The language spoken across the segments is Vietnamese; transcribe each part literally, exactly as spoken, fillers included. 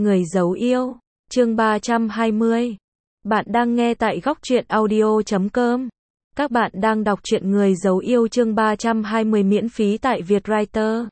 Người giấu yêu, chương ba trăm hai mươi. Bạn đang nghe tại góc truyện audio chấm com. Các bạn đang đọc truyện Người giấu yêu chương ba trăm hai mươi miễn phí tại Vietwriter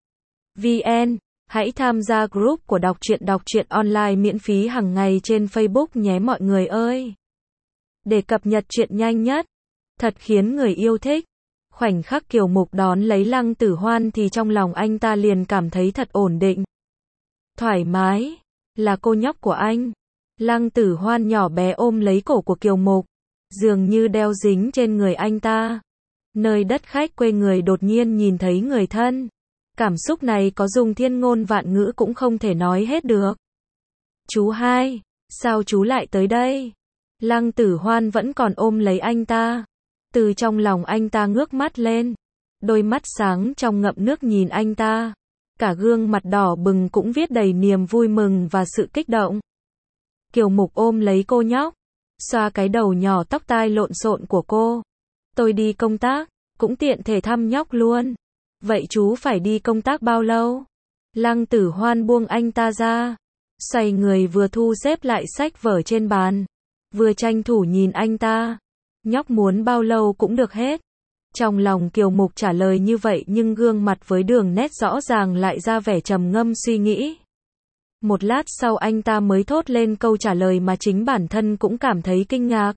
vê en. Hãy tham gia group của đọc truyện đọc truyện online miễn phí hàng ngày trên Facebook nhé mọi người ơi. Để cập nhật truyện nhanh nhất, thật khiến người yêu thích. Khoảnh khắc Kiều Mục đón lấy Lăng Tử Hoan thì trong lòng anh ta liền cảm thấy thật ổn định, thoải mái, là cô nhóc của anh. Lăng Tử Hoan nhỏ bé ôm lấy cổ của Kiều Mục, dường như đeo dính trên người anh ta. Nơi đất khách quê người đột nhiên nhìn thấy người thân. Cảm xúc này có dùng thiên ngôn vạn ngữ cũng không thể nói hết được. Chú hai, sao chú lại tới đây? Lăng Tử Hoan vẫn còn ôm lấy anh ta. Từ trong lòng anh ta ngước mắt lên. Đôi mắt sáng trong ngậm nước nhìn anh ta. Cả gương mặt đỏ bừng cũng viết đầy niềm vui mừng và sự kích động. Kiều Mục ôm lấy cô nhóc, xoa cái đầu nhỏ tóc tai lộn xộn của cô. Tôi đi công tác, cũng tiện thể thăm nhóc luôn. Vậy chú phải đi công tác bao lâu? Lăng Tử Hoan buông anh ta ra, xoay người vừa thu xếp lại sách vở trên bàn, vừa tranh thủ nhìn anh ta. Nhóc muốn bao lâu cũng được hết. Trong lòng Kiều Mục trả lời như vậy nhưng gương mặt với đường nét rõ ràng lại ra vẻ trầm ngâm suy nghĩ. Một lát sau anh ta mới thốt lên câu trả lời mà chính bản thân cũng cảm thấy kinh ngạc.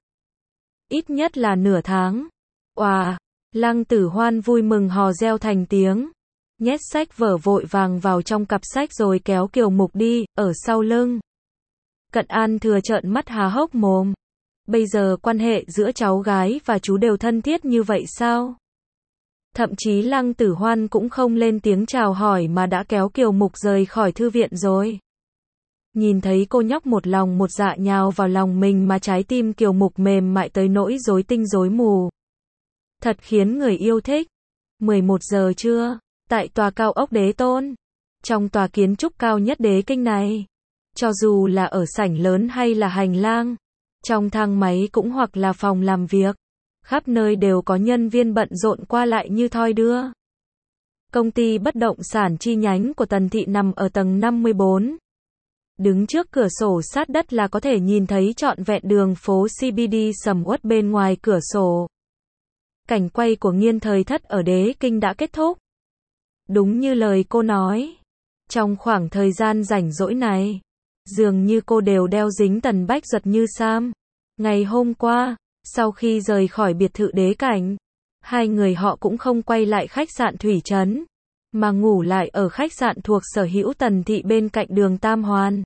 Ít nhất là nửa tháng. Oà, Lăng Tử Hoan vui mừng hò reo thành tiếng. Nhét sách vở vội vàng vào trong cặp sách rồi kéo Kiều Mục đi, ở sau lưng. Cận An thừa trợn mắt há hốc mồm. Bây giờ quan hệ giữa cháu gái và chú đều thân thiết như vậy sao? Thậm chí Lăng Tử Hoan cũng không lên tiếng chào hỏi mà đã kéo Kiều Mục rời khỏi thư viện rồi. Nhìn thấy cô nhóc một lòng một dạ nhào vào lòng mình mà trái tim Kiều Mục mềm mại tới nỗi rối tinh rối mù. Thật khiến người yêu thích. mười một giờ trưa, tại tòa cao ốc Đế Tôn. Trong tòa kiến trúc cao nhất Đế Kinh này, cho dù là ở sảnh lớn hay là hành lang, trong thang máy cũng hoặc là phòng làm việc, khắp nơi đều có nhân viên bận rộn qua lại như thoi đưa. Công ty bất động sản chi nhánh của Tần Thị nằm ở tầng năm mươi bốn. Đứng trước cửa sổ sát đất là có thể nhìn thấy trọn vẹn đường phố xê bê đê sầm uất bên ngoài cửa sổ. Cảnh quay của Nghiên Thời Thất ở Đế Kinh đã kết thúc. Đúng như lời cô nói, trong khoảng thời gian rảnh rỗi này, dường như cô đều đeo dính Tần Bách Duật như Sam. Ngày hôm qua, sau khi rời khỏi biệt thự Đế Cảnh, hai người họ cũng không quay lại khách sạn Thủy Trấn, mà ngủ lại ở khách sạn thuộc sở hữu Tần Thị bên cạnh đường Tam Hoàn.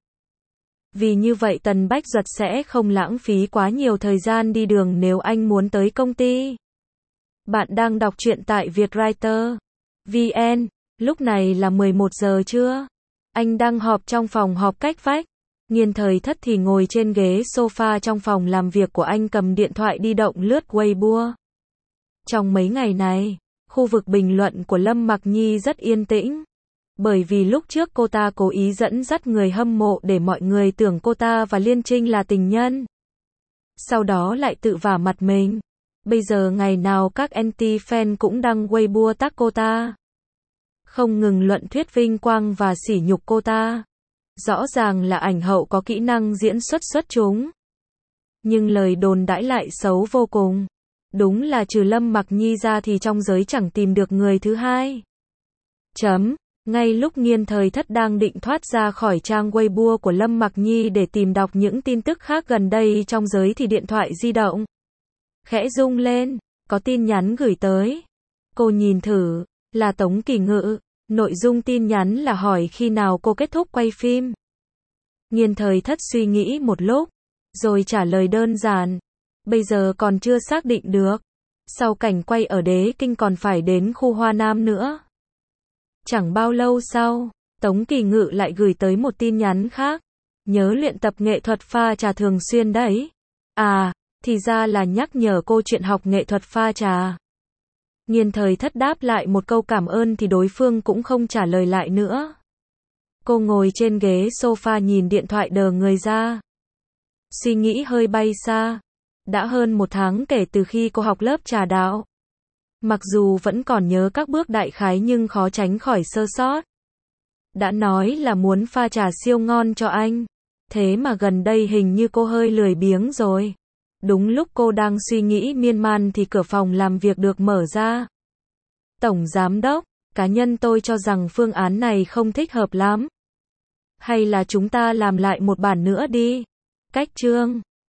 Vì như vậy Tần Bách Duật sẽ không lãng phí quá nhiều thời gian đi đường nếu anh muốn tới công ty. Bạn đang đọc truyện tại Vietwriter vê en. Lúc này là mười một giờ trưa. Anh đang họp trong phòng họp cách vách. Nghiên Thời Thất thì ngồi trên ghế sofa trong phòng làm việc của anh cầm điện thoại di động lướt Weibo. Trong mấy ngày này, khu vực bình luận của Lâm Mặc Nhi rất yên tĩnh. Bởi vì lúc trước cô ta cố ý dẫn dắt người hâm mộ để mọi người tưởng cô ta và Liên Trinh là tình nhân. Sau đó lại tự vả mặt mình. Bây giờ ngày nào các anti-fan cũng đăng Weibo tag cô ta. Không ngừng luận thuyết vinh quang và sỉ nhục cô ta. Rõ ràng là ảnh hậu có kỹ năng diễn xuất xuất chúng. Nhưng lời đồn đãi lại xấu vô cùng. Đúng là trừ Lâm Mặc Nhi ra thì trong giới chẳng tìm được người thứ hai. Chấm. Ngay lúc Nghiên Thời Thất đang định thoát ra khỏi trang Weibo của Lâm Mặc Nhi để tìm đọc những tin tức khác gần đây trong giới thì điện thoại di động khẽ rung lên, có tin nhắn gửi tới. Cô nhìn thử, là Tống Kỳ Ngự. Nội dung tin nhắn là hỏi khi nào cô kết thúc quay phim. Nghiên Thời Thất suy nghĩ một lúc, rồi trả lời đơn giản. Bây giờ còn chưa xác định được. Sau cảnh quay ở Đế Kinh còn phải đến khu Hoa Nam nữa. Chẳng bao lâu sau, Tống Kỳ Ngự lại gửi tới một tin nhắn khác. Nhớ luyện tập nghệ thuật pha trà thường xuyên đấy. À, thì ra là nhắc nhở cô chuyện học nghệ thuật pha trà. Nghiên Thời Thất đáp lại một câu cảm ơn thì đối phương cũng không trả lời lại nữa. Cô ngồi trên ghế sofa nhìn điện thoại đờ người ra. Suy nghĩ hơi bay xa. Đã hơn một tháng kể từ khi cô học lớp trà đạo. Mặc dù vẫn còn nhớ các bước đại khái nhưng khó tránh khỏi sơ sót. Đã nói là muốn pha trà siêu ngon cho anh. Thế mà gần đây hình như cô hơi lười biếng rồi. Đúng lúc cô đang suy nghĩ miên man thì cửa phòng làm việc được mở ra. Tổng giám đốc, cá nhân tôi cho rằng phương án này không thích hợp lắm. Hay là chúng ta làm lại một bản nữa đi. Cách chương